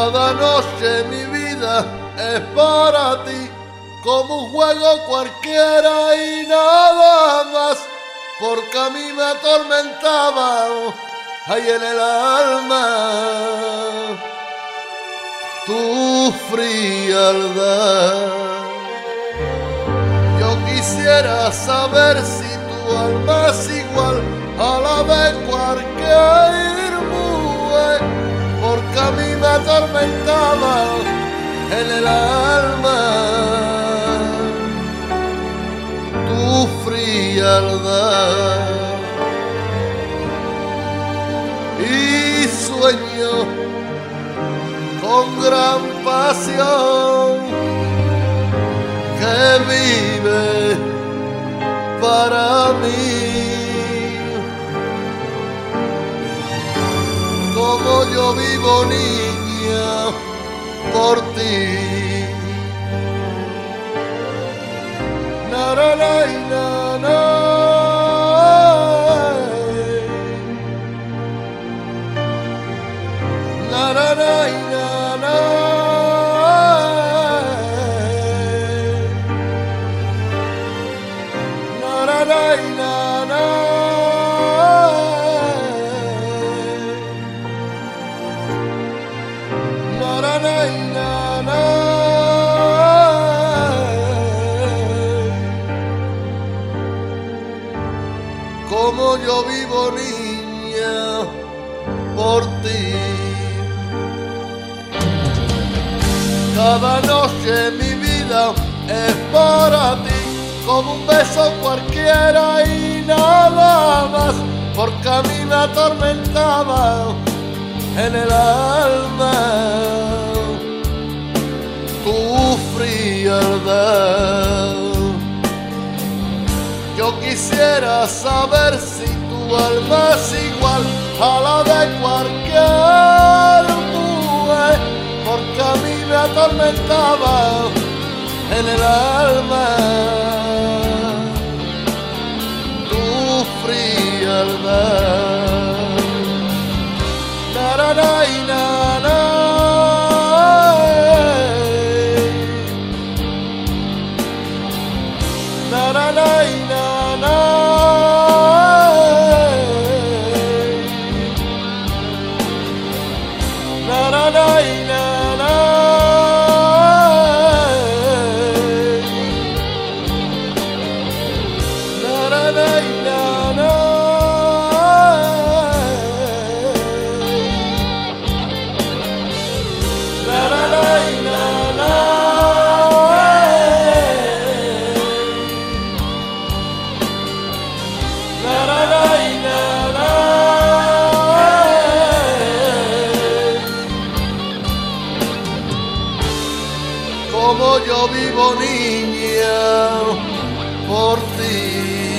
Cada noche mi vida es para ti, como un juego cualquiera y nada más, porque a mí me atormentaba ahí en el alma tu frialdad. Yo quisiera saber si tu alma es igual a la de cualquier mujer, porque a mí me atormentaba en el alma tu frialdad. Y sueño con gran pasión que vive para mí, como yo vivo, niña, por ti. Na, na, na, na, na. Na, na, na, na, na. Na, na, na, na, na. Como yo vivo, niña, por ti. Cada noche mi vida es para ti, como un beso cualquiera y nada más, porque a mí me atormentaba en el alma tu frialdad. Yo quisiera saber si tu alma es igual a la de cualquier mujer, porque a mí me atormentaba en el alma tu frialdad. Na, na, na, na, na. Na, na, na, na, na. Na, na, na, na, na. Na, na, na, na, na. Como yo vivo, niña, por ti.